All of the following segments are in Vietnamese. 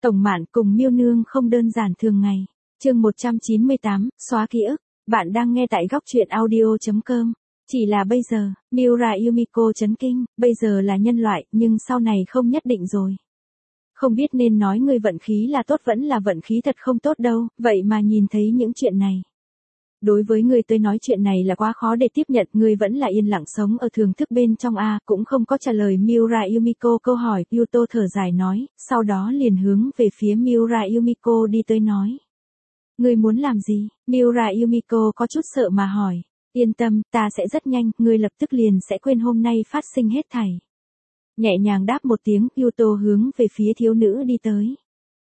Tổng Mạn cùng Miêu Nương không đơn giản thường ngày. Chương 198, xóa ký ức. Bạn đang nghe tại góc truyện audio.com. Chỉ là bây giờ, Miura Yumiko chấn kinh, bây giờ là nhân loại, nhưng sau này không nhất định rồi. Không biết nên nói người vận khí là tốt vẫn là vận khí thật không tốt đâu, vậy mà nhìn thấy những chuyện này. Đối với người tới nói chuyện này là quá khó để tiếp nhận, người vẫn là yên lặng sống ở thưởng thức bên trong a, cũng không có trả lời Miura Yumiko câu hỏi, Yuto thở dài nói, sau đó liền hướng về phía Miura Yumiko đi tới nói. Người muốn làm gì? Miura Yumiko có chút sợ mà hỏi. Yên tâm, ta sẽ rất nhanh, người lập tức liền sẽ quên hôm nay phát sinh hết thảy. Nhẹ nhàng đáp một tiếng, Yuto hướng về phía thiếu nữ đi tới.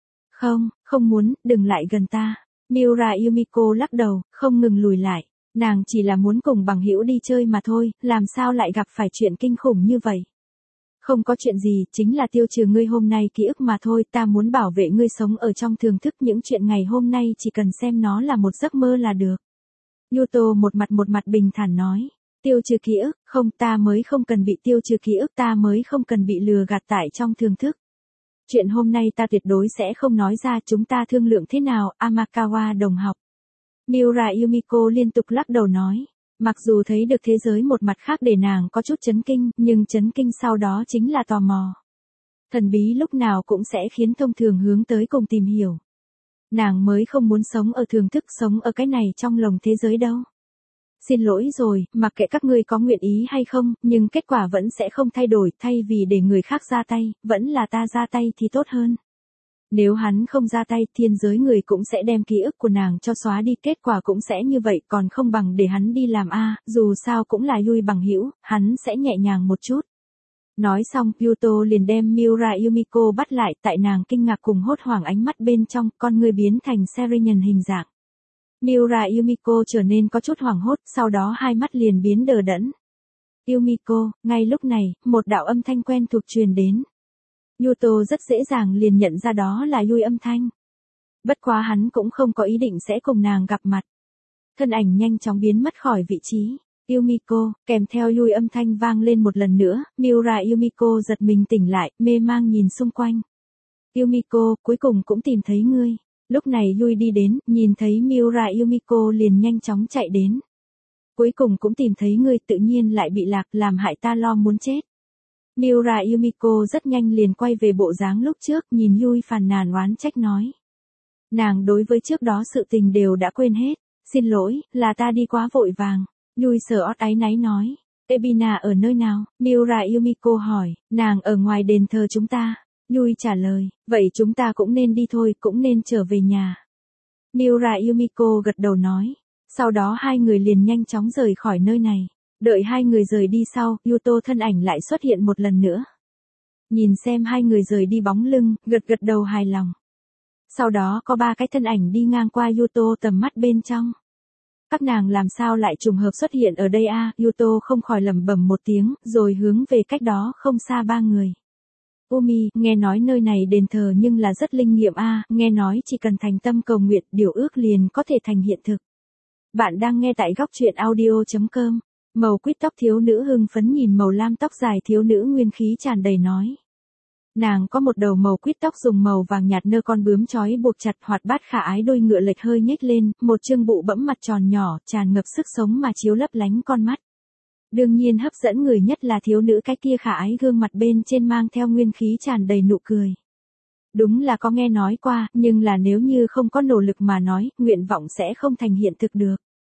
Không muốn, đừng lại gần ta. Miura Yumiko lắc đầu, không ngừng lùi lại. Nàng chỉ là muốn cùng bằng hữu đi chơi mà thôi, làm sao lại gặp phải chuyện kinh khủng như vậy. Không có chuyện gì, chính là tiêu trừ ngươi hôm nay ký ức mà thôi, ta muốn bảo vệ ngươi sống ở trong thưởng thức những chuyện ngày hôm nay, chỉ cần xem nó là một giấc mơ là được. Yuto một mặt bình thản nói, tiêu trừ ký ức, không, ta mới không cần bị tiêu trừ ký ức, ta mới không cần bị lừa gạt tại trong thưởng thức. Chuyện hôm nay ta tuyệt đối sẽ không nói ra, chúng ta thương lượng thế nào, Amakawa đồng học. Miura Yumiko liên tục lắc đầu nói. Mặc dù thấy được thế giới một mặt khác để nàng có chút chấn kinh, nhưng chấn kinh sau đó chính là tò mò. Thần bí lúc nào cũng sẽ khiến thông thường hướng tới cùng tìm hiểu. Nàng mới không muốn sống ở thưởng thức, sống ở cái này trong lồng thế giới đâu. Xin lỗi rồi, mặc kệ các ngươi có nguyện ý hay không, nhưng kết quả vẫn sẽ không thay đổi, thay vì để người khác ra tay, vẫn là ta ra tay thì tốt hơn. Nếu hắn không ra tay, thiên giới người cũng sẽ đem ký ức của nàng cho xóa đi, kết quả cũng sẽ như vậy, còn không bằng để hắn đi làm a, dù sao cũng là Yui bằng hữu, hắn sẽ nhẹ nhàng một chút. Nói xong, Yuto liền đem Miura Yumiko bắt lại, tại nàng kinh ngạc cùng hốt hoảng ánh mắt bên trong, con người biến thành Serinhân hình dạng. Miura Yumiko trở nên có chút hoảng hốt, sau đó hai mắt liền biến đờ đẫn. Yumiko, ngay lúc này, một đạo âm thanh quen thuộc truyền đến. Yuto rất dễ dàng liền nhận ra đó là Yui âm thanh. Bất quá hắn cũng không có ý định sẽ cùng nàng gặp mặt. Thân ảnh nhanh chóng biến mất khỏi vị trí. Yumiko, kèm theo Yui âm thanh vang lên một lần nữa, Miura Yumiko giật mình tỉnh lại, mê mang nhìn xung quanh. Yumiko, cuối cùng cũng tìm thấy ngươi. Lúc này Yui đi đến, nhìn thấy Miura Yumiko liền nhanh chóng chạy đến. Cuối cùng cũng tìm thấy ngươi, tự nhiên lại bị lạc, làm hại ta lo muốn chết. Miura Yumiko rất nhanh liền quay về bộ dáng lúc trước, nhìn Yui phàn nàn oán trách nói. Nàng đối với trước đó sự tình đều đã quên hết. Xin lỗi, là ta đi quá vội vàng. Yui sờ ót áy náy nói. Ebina ở nơi nào? Miura Yumiko hỏi. Nàng ở ngoài đền thờ chúng ta. Yui trả lời. Vậy chúng ta cũng nên đi thôi, cũng nên trở về nhà. Miura Yumiko gật đầu nói. Sau đó hai người liền nhanh chóng rời khỏi nơi này. Đợi hai người rời đi sau, Yuto thân ảnh lại xuất hiện một lần nữa. Nhìn xem hai người rời đi bóng lưng, gật đầu hài lòng. Sau đó có ba cái thân ảnh đi ngang qua Yuto tầm mắt bên trong. Các nàng làm sao lại trùng hợp xuất hiện ở đây a? Yuto không khỏi lẩm bẩm một tiếng, rồi hướng về cách đó không xa ba người. Umi, nghe nói nơi này đền thờ nhưng là rất linh nghiệm a, nghe nói chỉ cần thành tâm cầu nguyện, điều ước liền có thể thành hiện thực. Bạn đang nghe tại góc truyện audio.com. Màu quýt tóc thiếu nữ hưng phấn nhìn màu lam tóc dài thiếu nữ nguyên khí tràn đầy nói. Nàng có một đầu màu quýt tóc dùng màu vàng nhạt nơ con bướm trói buộc chặt, hoạt bát khả ái, đôi ngựa lệch hơi nhếch lên, một chương bụ bẫm mặt tròn nhỏ, tràn ngập sức sống mà chiếu lấp lánh con mắt. Đương nhiên hấp dẫn người nhất là thiếu nữ cái kia khả ái gương mặt bên trên mang theo nguyên khí tràn đầy nụ cười. Đúng là có nghe nói qua, nhưng là nếu như không có nỗ lực mà nói, nguyện vọng sẽ không thành hiện thực được.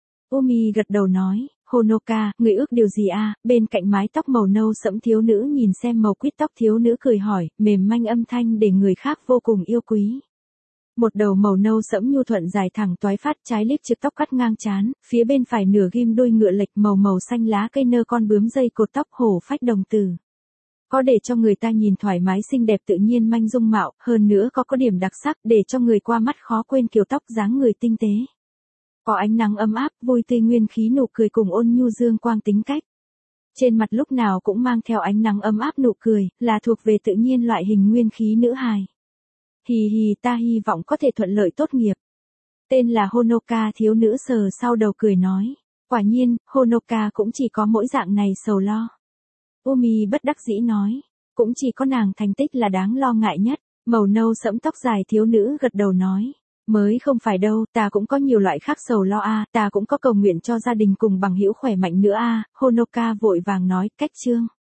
Umi gật đầu nói. Honoka, người ước điều gì a? Bên cạnh mái tóc màu nâu sẫm thiếu nữ nhìn xem màu quýt tóc thiếu nữ cười hỏi, mềm manh âm thanh để người khác vô cùng yêu quý. Một đầu màu nâu sẫm nhu thuận dài thẳng toái phát, trái lip trực tóc cắt ngang trán, phía bên phải nửa ghim đuôi ngựa lệch màu xanh lá cây nơ con bướm dây cột tóc hổ phách đồng tử. Có để cho người ta nhìn thoải mái xinh đẹp tự nhiên manh dung mạo, hơn nữa có điểm đặc sắc để cho người qua mắt khó quên kiểu tóc dáng người tinh tế. Có ánh nắng ấm áp, vui tươi nguyên khí nụ cười cùng ôn nhu dương quang tính cách. Trên mặt lúc nào cũng mang theo ánh nắng ấm áp nụ cười, là thuộc về tự nhiên loại hình nguyên khí nữ hài. Hì, ta hy vọng có thể thuận lợi tốt nghiệp. Tên là Honoka thiếu nữ sờ sau đầu cười nói. Quả nhiên, Honoka cũng chỉ có mỗi dạng này sầu lo. Umi bất đắc dĩ nói. Cũng chỉ có nàng thành tích là đáng lo ngại nhất. Màu nâu sẫm tóc dài thiếu nữ gật đầu nói. Mới không phải đâu, ta cũng có nhiều loại khác sầu lo ta cũng có cầu nguyện cho gia đình cùng bằng hữu khỏe mạnh nữa Honoka vội vàng nói, cách chương.